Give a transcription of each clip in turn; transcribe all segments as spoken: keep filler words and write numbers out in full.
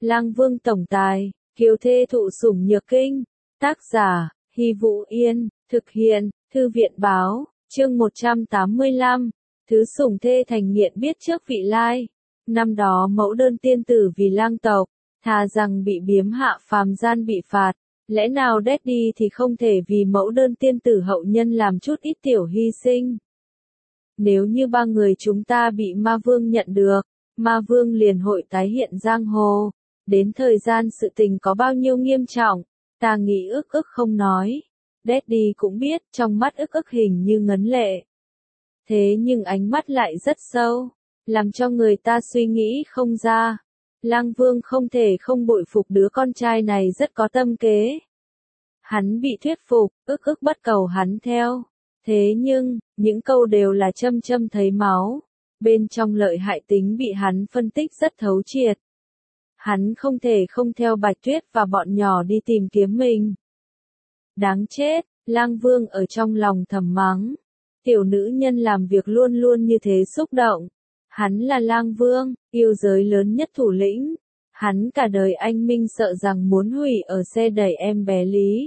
Lang Vương tổng tài, kiều thê thụ sủng nhược kinh. Tác giả, Hy Vũ Yên, thực hiện, Thư viện báo, chương một trăm tám mươi lăm, thứ sủng thê thành nghiện biết trước vị lai. Năm đó mẫu đơn tiên tử vì lang tộc, thà rằng bị biếm hạ phàm gian bị phạt, lẽ nào Daddy thì không thể vì mẫu đơn tiên tử hậu nhân làm chút ít tiểu hy sinh. Nếu như ba người chúng ta bị ma vương nhận được, ma vương liền hội tái hiện giang hồ, đến thời gian sự tình có bao nhiêu nghiêm trọng, ta nghĩ ức ức không nói. Daddy cũng biết trong mắt ức ức hình như ngấn lệ. Thế nhưng ánh mắt lại rất sâu, làm cho người ta suy nghĩ không ra. Lang Vương không thể không bội phục đứa con trai này rất có tâm kế. Hắn bị thuyết phục, ức ức bắt cầu hắn theo. Thế nhưng, những câu đều là châm châm thấy máu. Bên trong lợi hại tính bị hắn phân tích rất thấu triệt. Hắn không thể không theo Bạch Tuyết và bọn nhỏ đi tìm kiếm mình. Đáng chết, Lang Vương ở trong lòng thầm mắng. Tiểu nữ nhân làm việc luôn luôn như thế xúc động. Hắn là Lang Vương, yêu giới lớn nhất thủ lĩnh. Hắn cả đời anh minh sợ rằng muốn hủy ở xe đẩy em bé Lý.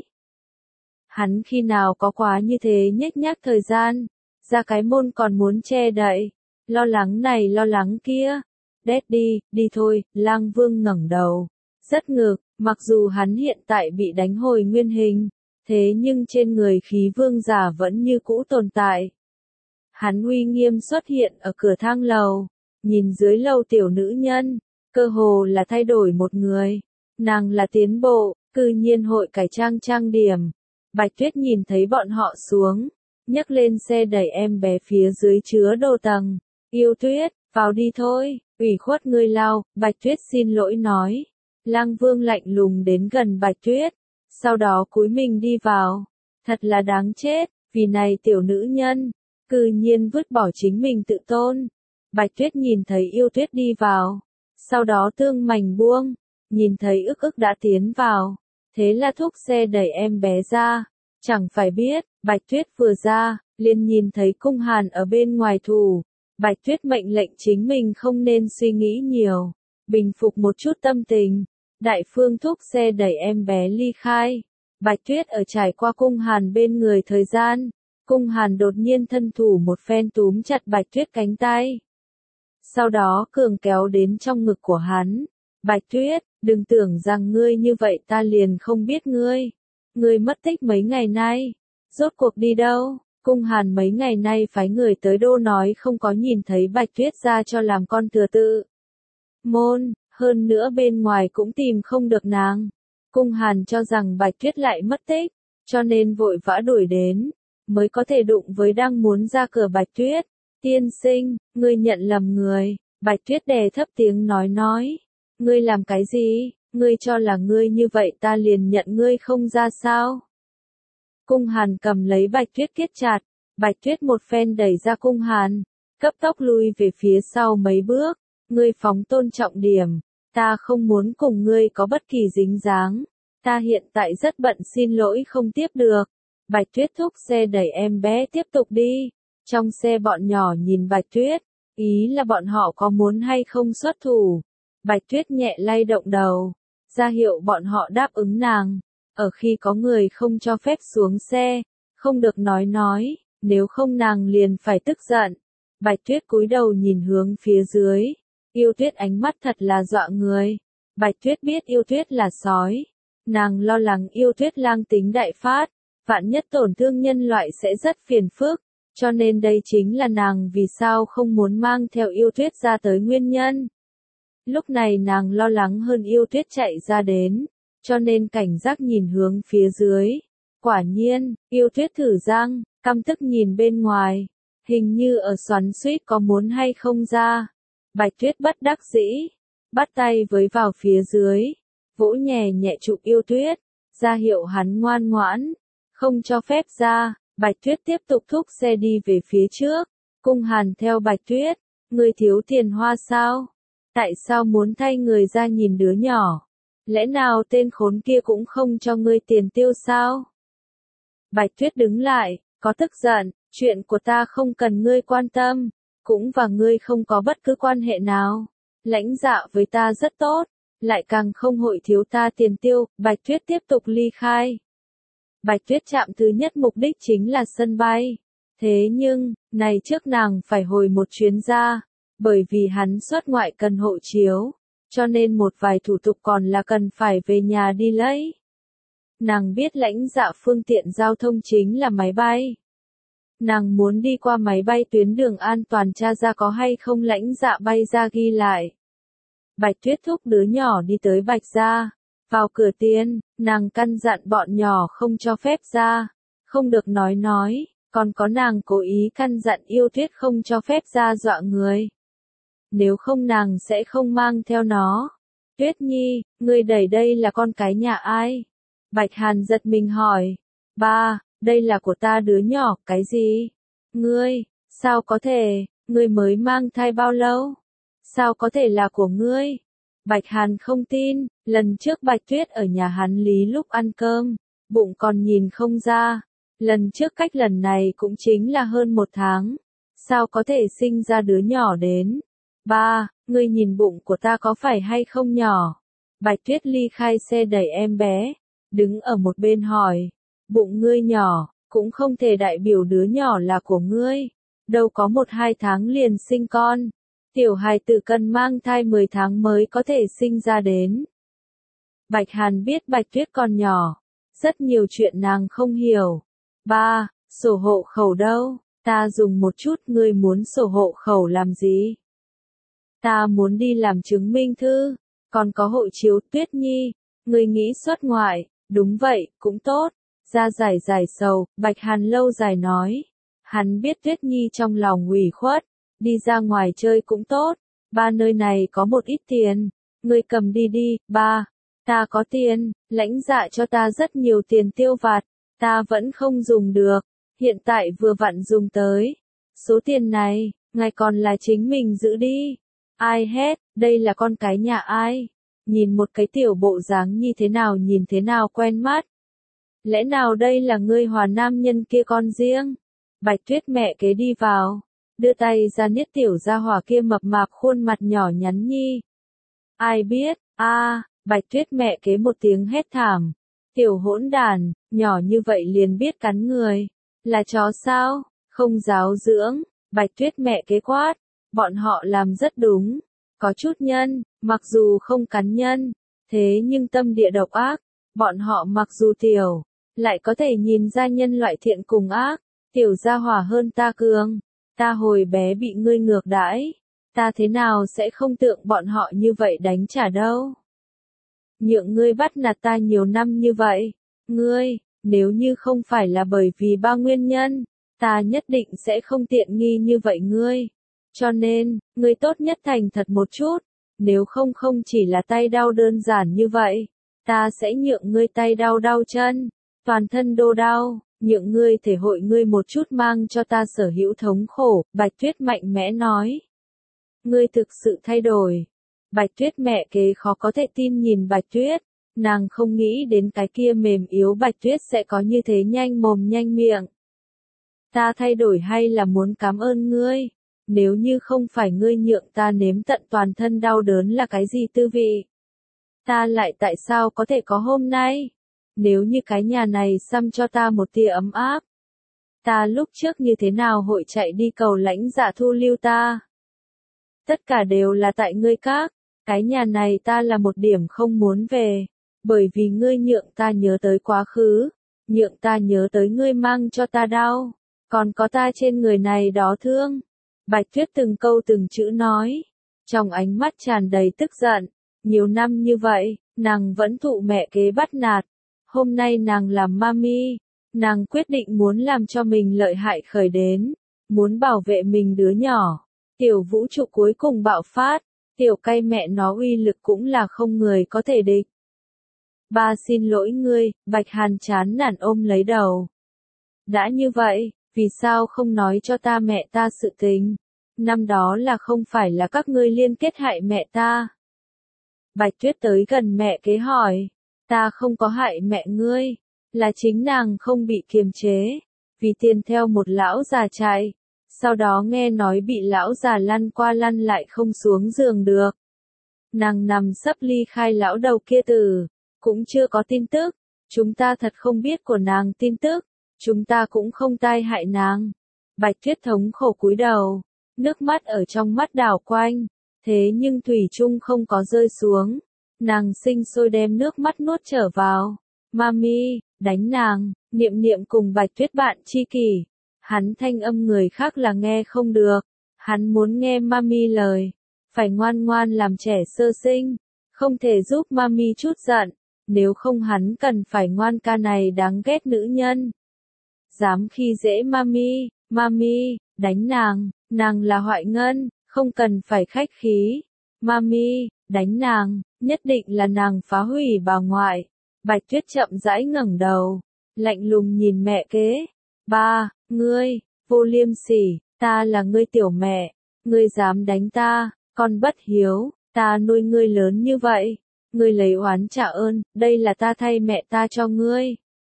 Hắn khi nào có quá như thế nhếch nhác thời gian, ra cái môn còn muốn che đậy, lo lắng này lo lắng kia. Daddy, đi thôi, Lang Vương ngẩng đầu, rất ngược, mặc dù hắn hiện tại bị đánh hồi nguyên hình, thế nhưng trên người khí vương giả vẫn như cũ tồn tại. Hắn uy nghiêm xuất hiện ở cửa thang lầu, nhìn dưới lầu tiểu nữ nhân, cơ hồ là thay đổi một người. Nàng là tiến bộ, cư nhiên hội cải trang trang điểm. Bạch Tuyết nhìn thấy bọn họ xuống, nhấc lên xe đẩy em bé phía dưới chứa đồ tầng. Yêu Tuyết, vào đi thôi, ủy khuất ngươi lao, Bạch Tuyết xin lỗi nói. Lang Vương lạnh lùng đến gần Bạch Tuyết, sau đó cúi mình đi vào. Thật là đáng chết, vì này tiểu nữ nhân, cư nhiên vứt bỏ chính mình tự tôn. Bạch Tuyết nhìn thấy Yêu Tuyết đi vào, sau đó tương mảnh buông, nhìn thấy ức ức đã tiến vào. Thế là thúc xe đẩy em bé ra, chẳng phải biết, Bạch Tuyết vừa ra, liền nhìn thấy Cung Hàn ở bên ngoài thủ. Bạch Tuyết mệnh lệnh chính mình không nên suy nghĩ nhiều, bình phục một chút tâm tình. Đại phương thúc xe đẩy em bé ly khai. Bạch Tuyết ở trải qua Cung Hàn bên người thời gian, Cung Hàn đột nhiên thân thủ một phen túm chặt Bạch Tuyết cánh tay. Sau đó cường kéo đến trong ngực của hắn. Bạch Tuyết, đừng tưởng rằng ngươi như vậy ta liền không biết ngươi. Ngươi mất tích mấy ngày nay. Rốt cuộc đi đâu? Cung Hàn mấy ngày nay phái người tới đô nói không có nhìn thấy Bạch Tuyết ra cho làm con thừa tự môn, hơn nữa bên ngoài cũng tìm không được nàng. Cung Hàn cho rằng Bạch Tuyết lại mất tích, cho nên vội vã đuổi đến, mới có thể đụng với đang muốn ra cửa Bạch Tuyết. Tiên sinh, ngươi nhận lầm người. Bạch Tuyết đè thấp tiếng nói nói. Ngươi làm cái gì? Ngươi cho là ngươi như vậy ta liền nhận ngươi không ra sao? Cung Hàn cầm lấy Bạch Tuyết kết chặt. Bạch Tuyết một phen đẩy ra Cung Hàn, cấp tốc lui về phía sau mấy bước. Ngươi phóng tôn trọng điểm. Ta không muốn cùng ngươi có bất kỳ dính dáng. Ta hiện tại rất bận xin lỗi không tiếp được. Bạch Tuyết thúc xe đẩy em bé tiếp tục đi. Trong xe bọn nhỏ nhìn Bạch Tuyết, ý là bọn họ có muốn hay không xuất thủ. Bạch Tuyết nhẹ lay động đầu, ra hiệu bọn họ đáp ứng nàng. Ở khi có người không cho phép xuống xe, không được nói nói, nếu không nàng liền phải tức giận. Bạch Tuyết cúi đầu nhìn hướng phía dưới. Yêu Tuyết ánh mắt thật là dọa người. Bạch Tuyết biết Yêu Tuyết là sói. Nàng lo lắng Yêu Tuyết lang tính đại phát, vạn nhất tổn thương nhân loại sẽ rất phiền phức. Cho nên đây chính là nàng vì sao không muốn mang theo Yêu Tuyết ra tới nguyên nhân. Lúc này nàng lo lắng hơn Yêu Tuyết chạy ra đến, cho nên cảnh giác nhìn hướng phía dưới. Quả nhiên, Yêu Tuyết thử răng, căm tức nhìn bên ngoài, hình như ở xoắn xuýt có muốn hay không ra. Bạch Tuyết bất đắc dĩ, bắt tay với vào phía dưới, vỗ nhẹ nhẹ chụp Yêu Tuyết, ra hiệu hắn ngoan ngoãn, không cho phép ra. Bạch Tuyết tiếp tục thúc xe đi về phía trước. Cung Hàn theo Bạch Tuyết, ngươi thiếu tiền hoa sao? Tại sao muốn thay người ra nhìn đứa nhỏ? Lẽ nào tên khốn kia cũng không cho ngươi tiền tiêu sao? Bạch Tuyết đứng lại, có tức giận, chuyện của ta không cần ngươi quan tâm, cũng và ngươi không có bất cứ quan hệ nào. Lãnh dạ với ta rất tốt, lại càng không hội thiếu ta tiền tiêu, Bạch Tuyết tiếp tục ly khai. Bạch Tuyết chạm thứ nhất mục đích chính là sân bay. Thế nhưng, này trước nàng phải hồi một chuyến ra, bởi vì hắn xuất ngoại cần hộ chiếu, cho nên một vài thủ tục còn là cần phải về nhà đi lấy. Nàng biết lãnh dạ phương tiện giao thông chính là máy bay. Nàng muốn đi qua máy bay tuyến đường an toàn tra ra có hay không lãnh dạ bay ra ghi lại. Bạch Tuyết thúc đứa nhỏ đi tới Bạch gia. Vào cửa tiên, nàng căn dặn bọn nhỏ không cho phép ra, không được nói nói, còn có nàng cố ý căn dặn Yêu Tuyết không cho phép ra dọa người. Nếu không nàng sẽ không mang theo nó. Tuyết Nhi, ngươi đẩy đây là con cái nhà ai? Bạch Hàn giật mình hỏi. Ba, đây là của ta đứa nhỏ, cái gì? Ngươi, sao có thể, ngươi mới mang thai bao lâu? Sao có thể là của ngươi? Bạch Hàn không tin, lần trước Bạch Tuyết ở nhà hắn lý lúc ăn cơm, bụng còn nhìn không ra. Lần trước cách lần này cũng chính là hơn một tháng. Sao có thể sinh ra đứa nhỏ đến? Ba, ngươi nhìn bụng của ta có phải hay không nhỏ? Bạch Tuyết ly khai xe đẩy em bé, đứng ở một bên hỏi. Bụng ngươi nhỏ, cũng không thể đại biểu đứa nhỏ là của ngươi. Đâu có một hai tháng liền sinh con. Tiểu hài tử cần mang thai mười tháng mới có thể sinh ra đến. Bạch Hàn biết Bạch Tuyết còn nhỏ, rất nhiều chuyện nàng không hiểu. Ba, sổ hộ khẩu đâu? Ta dùng một chút, ngươi muốn sổ hộ khẩu làm gì? Ta muốn đi làm chứng minh thư, còn có hộ chiếu. Tuyết Nhi, ngươi nghĩ xuất ngoại, đúng vậy, cũng tốt. Ra giải giải sầu, Bạch Hàn lâu dài nói. Hắn biết Tuyết Nhi trong lòng ủy khuất, đi ra ngoài chơi cũng tốt. Ba, nơi này có một ít tiền, ngươi cầm đi đi. Ba, ta có tiền, lãnh dạ cho ta rất nhiều tiền tiêu vặt, ta vẫn không dùng được, hiện tại vừa vặn dùng tới. Số tiền này, ngài còn là chính mình giữ đi. Ai hết, đây là con cái nhà ai? Nhìn một cái tiểu bộ dáng như thế nào nhìn thế nào quen mắt. Lẽ nào đây là ngươi Hòa nam nhân kia con riêng? Bạch Tuyết mẹ kế đi vào, đưa tay ra niết tiểu gia hỏa kia mập mạp khuôn mặt nhỏ nhắn nhi. Ai biết, a, à, Bạch Tuyết mẹ kế một tiếng hét thảm. Tiểu hỗn đàn, nhỏ như vậy liền biết cắn người. Là chó sao? Không giáo dưỡng. Bạch Tuyết mẹ kế quát. Bọn họ làm rất đúng. Có chút nhân, mặc dù không cắn nhân, thế nhưng tâm địa độc ác. Bọn họ mặc dù tiểu, lại có thể nhìn ra nhân loại thiện cùng ác. Tiểu gia hỏa hơn ta cường. Ta hồi bé bị ngươi ngược đãi. Ta thế nào sẽ không tượng bọn họ như vậy đánh trả đâu. Nhượng ngươi bắt nạt ta nhiều năm như vậy. Ngươi, nếu như không phải là bởi vì ba nguyên nhân, ta nhất định sẽ không tiện nghi như vậy ngươi. Cho nên, ngươi tốt nhất thành thật một chút. Nếu không không chỉ là tay đau đơn giản như vậy, ta sẽ nhượng ngươi tay đau đau chân, toàn thân đô đau, nhượng ngươi thể hội ngươi một chút mang cho ta sở hữu thống khổ. Bạch Tuyết mạnh mẽ nói. Ngươi thực sự thay đổi. Bạch Tuyết mẹ kế khó có thể tin nhìn Bạch Tuyết, nàng không nghĩ đến cái kia mềm yếu Bạch Tuyết sẽ có như thế nhanh mồm nhanh miệng. Ta thay đổi hay là muốn cảm ơn ngươi? Nếu như không phải ngươi nhượng ta nếm tận toàn thân đau đớn là cái gì tư vị? Ta lại tại sao có thể có hôm nay? Nếu như cái nhà này xăm cho ta một tia ấm áp, ta lúc trước như thế nào hội chạy đi cầu lãnh dạ thu lưu ta? Tất cả đều là tại ngươi các, cái nhà này ta là một điểm không muốn về, bởi vì ngươi nhượng ta nhớ tới quá khứ, nhượng ta nhớ tới ngươi mang cho ta đau, còn có ta trên người này đó thương. Bạch Tuyết từng câu từng chữ nói, trong ánh mắt tràn đầy tức giận, nhiều năm như vậy, nàng vẫn thụ mẹ kế bắt nạt, hôm nay nàng làm mami, nàng quyết định muốn làm cho mình lợi hại khởi đến, muốn bảo vệ mình đứa nhỏ. Tiểu vũ trụ cuối cùng bạo phát, tiểu cay mẹ nó uy lực cũng là không người có thể địch. Ba xin lỗi ngươi, Bạch Hàn chán nản ôm lấy đầu. Đã như vậy, vì sao không nói cho ta mẹ ta sự tình? Năm đó là không phải là các ngươi liên kết hại mẹ ta? Bạch Tuyết tới gần mẹ kế hỏi, ta không có hại mẹ ngươi, là chính nàng không bị kiềm chế, vì tiền theo một lão già chạy. Sau đó nghe nói bị lão già lăn qua lăn lại không xuống giường được. Nàng nằm sấp ly khai lão đầu kia từ, cũng chưa có tin tức, chúng ta thật không biết của nàng tin tức, chúng ta cũng không tai hại nàng. Bạch Tuyết thống khổ cúi đầu, nước mắt ở trong mắt đảo quanh, thế nhưng thủy chung không có rơi xuống, nàng sinh sôi đem nước mắt nuốt trở vào. Mami, đánh nàng, Niệm Niệm cùng Bạch Tuyết bạn tri kỷ, hắn thanh âm người khác là nghe không được, hắn muốn nghe Mami lời, phải ngoan ngoan làm trẻ sơ sinh, không thể giúp Mami chút giận, nếu không hắn cần phải ngoan ca này đáng ghét nữ nhân. Dám khi dễ Mami, Mami, đánh nàng, nàng là Hoại Ngân, không cần phải khách khí. Mami, đánh nàng, nhất định là nàng phá hủy bà ngoại. Bạch Tuyết chậm rãi ngẩng đầu, lạnh lùng nhìn mẹ kế. Ba, ngươi, vô liêm sỉ, ta là ngươi tiểu mẹ, ngươi dám đánh ta, con bất hiếu, ta nuôi ngươi lớn như vậy, ngươi lấy oán trả ơn, đây là ta thay mẹ ta cho ngươi.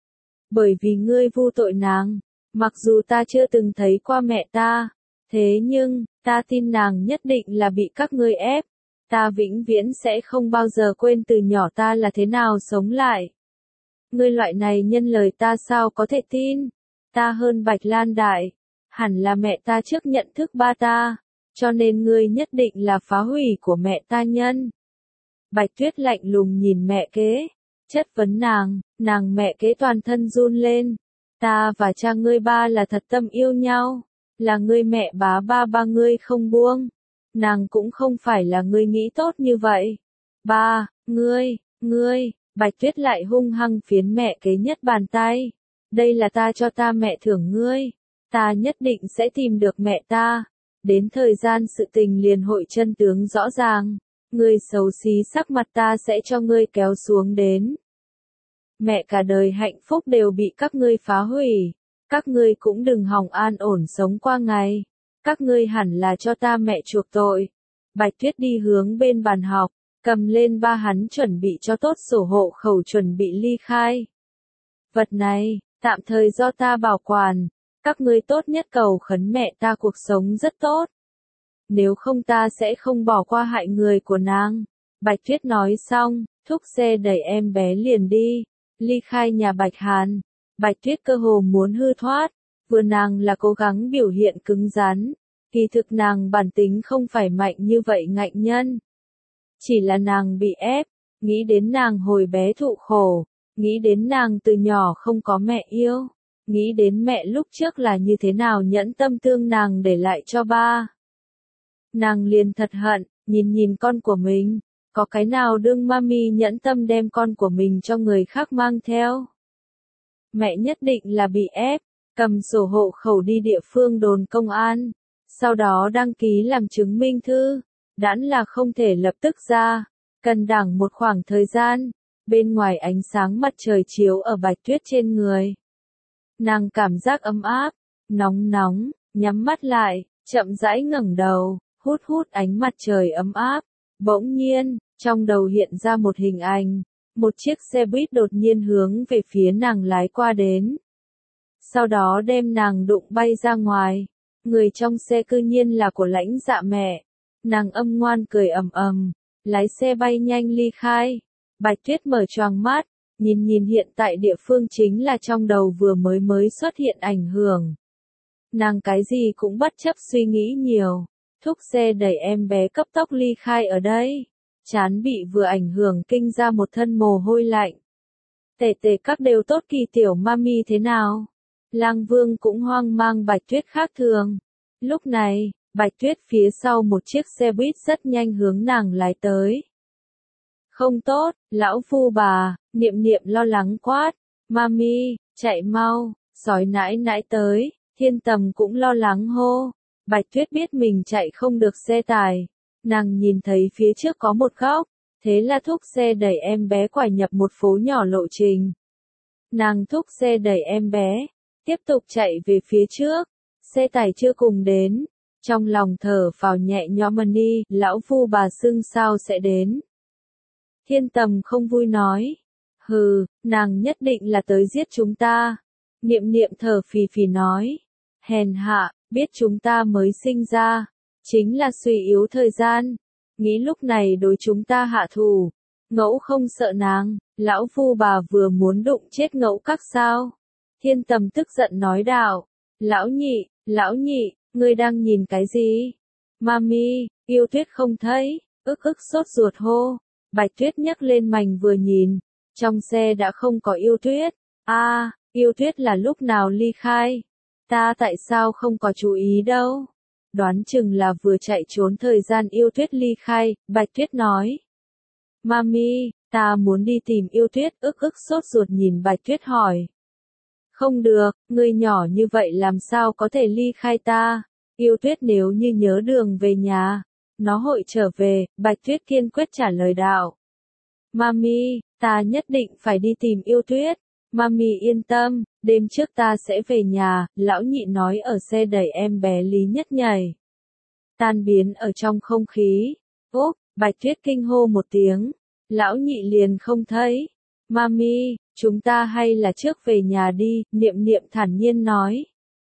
Bởi vì ngươi vu tội nàng, mặc dù ta chưa từng thấy qua mẹ ta, thế nhưng, ta tin nàng nhất định là bị các ngươi ép. Ta vĩnh viễn sẽ không bao giờ quên từ nhỏ ta là thế nào sống lại. Ngươi loại này nhân lời ta sao có thể tin? Ta hơn Bạch Lan Đại, hẳn là mẹ ta trước nhận thức ba ta, cho nên ngươi nhất định là phá hủy của mẹ ta nhân. Bạch Tuyết lạnh lùng nhìn mẹ kế, chất vấn nàng, nàng mẹ kế toàn thân run lên. Ta và cha ngươi ba là thật tâm yêu nhau, là ngươi mẹ bá ba ba ngươi không buông. Nàng cũng không phải là ngươi nghĩ tốt như vậy. Ba, ngươi, ngươi, Bạch Tuyết lại hung hăng phiến mẹ kế nhất bàn tay. Đây là ta cho ta mẹ thưởng ngươi. Ta nhất định sẽ tìm được mẹ ta. Đến thời gian sự tình liền hội chân tướng rõ ràng. Ngươi xấu xí sắc mặt ta sẽ cho ngươi kéo xuống đến. Mẹ cả đời hạnh phúc đều bị các ngươi phá hủy. Các ngươi cũng đừng hòng an ổn sống qua ngày. Các ngươi hẳn là cho ta mẹ chuộc tội. Bạch Tuyết đi hướng bên bàn học, cầm lên ba hắn chuẩn bị cho tốt sổ hộ khẩu chuẩn bị ly khai. Vật này, tạm thời do ta bảo quản, các ngươi tốt nhất cầu khấn mẹ ta cuộc sống rất tốt. Nếu không ta sẽ không bỏ qua hại người của nàng. Bạch Tuyết nói xong, thúc xe đẩy em bé liền đi, ly khai nhà Bạch Hàn. Bạch Tuyết cơ hồ muốn hư thoát. Vừa nàng là cố gắng biểu hiện cứng rắn, kỳ thực nàng bản tính không phải mạnh như vậy ngạnh nhân. Chỉ là nàng bị ép, nghĩ đến nàng hồi bé thụ khổ, nghĩ đến nàng từ nhỏ không có mẹ yêu, nghĩ đến mẹ lúc trước là như thế nào nhẫn tâm thương nàng để lại cho ba. Nàng liền thật hận, nhìn nhìn con của mình, có cái nào đương mami nhẫn tâm đem con của mình cho người khác mang theo. Mẹ nhất định là bị ép. Cầm sổ hộ khẩu đi địa phương đồn công an, sau đó đăng ký làm chứng minh thư, đãn là không thể lập tức ra, cần đẳng một khoảng thời gian, bên ngoài ánh sáng mặt trời chiếu ở Bạch Tuyết trên người. Nàng cảm giác ấm áp, nóng nóng, nhắm mắt lại, chậm rãi ngẩng đầu, hút hút ánh mặt trời ấm áp, bỗng nhiên, trong đầu hiện ra một hình ảnh, một chiếc xe buýt đột nhiên hướng về phía nàng lái qua đến. Sau đó đem nàng đụng bay ra ngoài, người trong xe cư nhiên là của Lãnh Dạ mẹ. Nàng âm ngoan cười ầm ầm, lái xe bay nhanh ly khai. Bạch Tuyết mở choàng mắt, nhìn nhìn hiện tại địa phương chính là trong đầu vừa mới mới xuất hiện ảnh hưởng. Nàng cái gì cũng bất chấp suy nghĩ nhiều, thúc xe đẩy em bé cấp tốc ly khai ở đây. Chán bị vừa ảnh hưởng kinh ra một thân mồ hôi lạnh. Tề tề các đều tốt kỳ tiểu mami thế nào? Lang Vương cũng hoang mang Bạch Tuyết khác thường. Lúc này, Bạch Tuyết phía sau một chiếc xe buýt rất nhanh hướng nàng lái tới. Không tốt, lão phu bà, Niệm Niệm lo lắng quát. Mami, chạy mau, sói nãi nãi tới, Thiên Tầm cũng lo lắng hô. Bạch Tuyết biết mình chạy không được xe tải. Nàng nhìn thấy phía trước có một góc, thế là thúc xe đẩy em bé quải nhập một phố nhỏ lộ trình. Nàng thúc xe đẩy em bé, tiếp tục chạy về phía trước, xe tải chưa cùng đến, trong lòng thở phào nhẹ nhõm đi, lão phu bà xưng sao sẽ đến. Thiên Tầm không vui nói, hừ, nàng nhất định là tới giết chúng ta. Niệm Niệm thở phì phì nói, hèn hạ, biết chúng ta mới sinh ra, chính là suy yếu thời gian, nghĩ lúc này đối chúng ta hạ thủ. Ngẫu không sợ nàng, lão phu bà vừa muốn đụng chết ngẫu các sao. Thiên Tầm tức giận nói đạo, lão nhị, lão nhị, ngươi đang nhìn cái gì? Mami, Yêu Tuyết không thấy, ức ức sốt ruột hô. Bạch Tuyết nhấc lên mành vừa nhìn, trong xe đã không có Yêu Tuyết. A, à, Yêu Tuyết là lúc nào ly khai? Ta tại sao không có chú ý đâu? Đoán chừng là vừa chạy trốn thời gian Yêu Tuyết ly khai, Bạch Tuyết nói. Mami, ta muốn đi tìm Yêu Tuyết, ức ức sốt ruột nhìn Bạch Tuyết hỏi. Không được, ngươi nhỏ như vậy làm sao có thể ly khai ta? Yêu Tuyết nếu như nhớ đường về nhà, nó hội trở về, Bạch Tuyết kiên quyết trả lời đạo. Mami, ta nhất định phải đi tìm Yêu Tuyết. Mami yên tâm, đêm trước ta sẽ về nhà, lão nhị nói ở xe đẩy em bé Lý Nhất nhảy. Tan biến ở trong không khí. Úp, Bạch Tuyết kinh hô một tiếng. Lão nhị liền không thấy. Mami, chúng ta hay là trước về nhà đi, Niệm Niệm thản nhiên nói.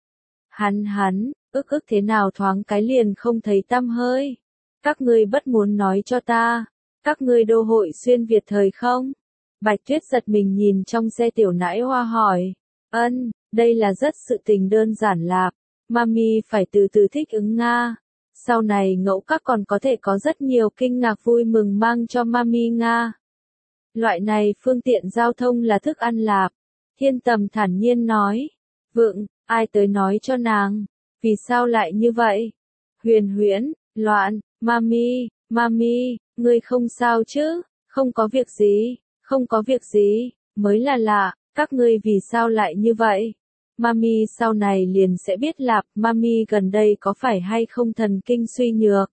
Hắn hắn, ức ức thế nào thoáng cái liền không thấy tăm hơi. Các ngươi bất muốn nói cho ta, các ngươi đô hội xuyên Việt thời không? Bạch Tuyết giật mình nhìn trong xe tiểu nãi hoa hỏi. Ân, đây là rất sự tình đơn giản lạc. Mami phải từ từ thích ứng Nga. Sau này ngẫu các còn có thể có rất nhiều kinh ngạc vui mừng mang cho Mami Nga. Loại này phương tiện giao thông là thức ăn lạc. Thiên Tầm thản nhiên nói. Vượng, ai tới nói cho nàng? Vì sao lại như vậy? Huyền Huyễn, loạn, Mami, Mami, ngươi không sao chứ? Không có việc gì, không có việc gì, mới là lạ, các ngươi vì sao lại như vậy? Mami sau này liền sẽ biết lạp, Mami gần đây có phải hay không thần kinh suy nhược?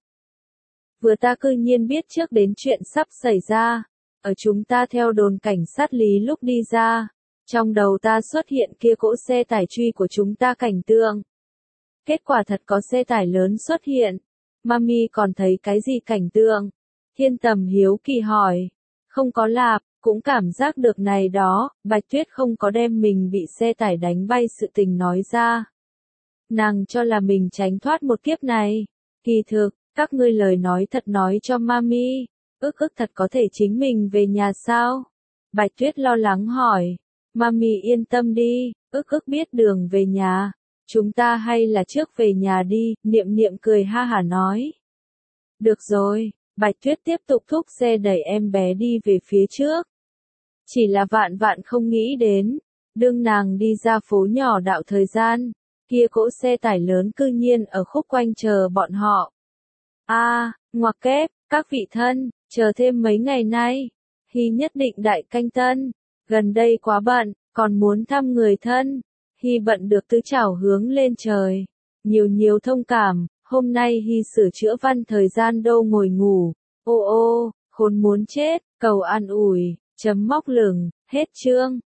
Vừa ta cư nhiên biết trước đến chuyện sắp xảy ra, ở chúng ta theo đồn cảnh sát Lý lúc đi ra, trong đầu ta xuất hiện kia cỗ xe tải truy của chúng ta cảnh tượng. Kết quả thật có xe tải lớn xuất hiện. Mami còn thấy cái gì cảnh tượng? Thiên Tầm hiếu kỳ hỏi. Không có lạp, cũng cảm giác được này đó, Bạch Tuyết không có đem mình bị xe tải đánh bay sự tình nói ra. Nàng cho là mình tránh thoát một kiếp này. Kỳ thực, các ngươi lời nói thật nói cho Mami, ức ức thật có thể chính mình về nhà sao? Bạch Tuyết lo lắng hỏi. Mami yên tâm đi, ức ức biết đường về nhà. Chúng ta hay là trước về nhà đi, Niệm Niệm cười ha hả nói. Được rồi, Bạch Tuyết tiếp tục thúc xe đẩy em bé đi về phía trước. Chỉ là vạn vạn không nghĩ đến, đương nàng đi ra phố nhỏ đạo thời gian, kia cỗ xe tải lớn cư nhiên ở khúc quanh chờ bọn họ. A, à, ngoặc kép, các vị thân, chờ thêm mấy ngày nay, Hy nhất định đại canh tân, gần đây quá bận, còn muốn thăm người thân. Hy bận được tứ chảo hướng lên trời. Nhiều nhiều thông cảm, hôm nay Hy sửa chữa văn thời gian đâu ngồi ngủ. Ô ô, khốn muốn chết, cầu an ủi, chấm móc lửng, hết chương.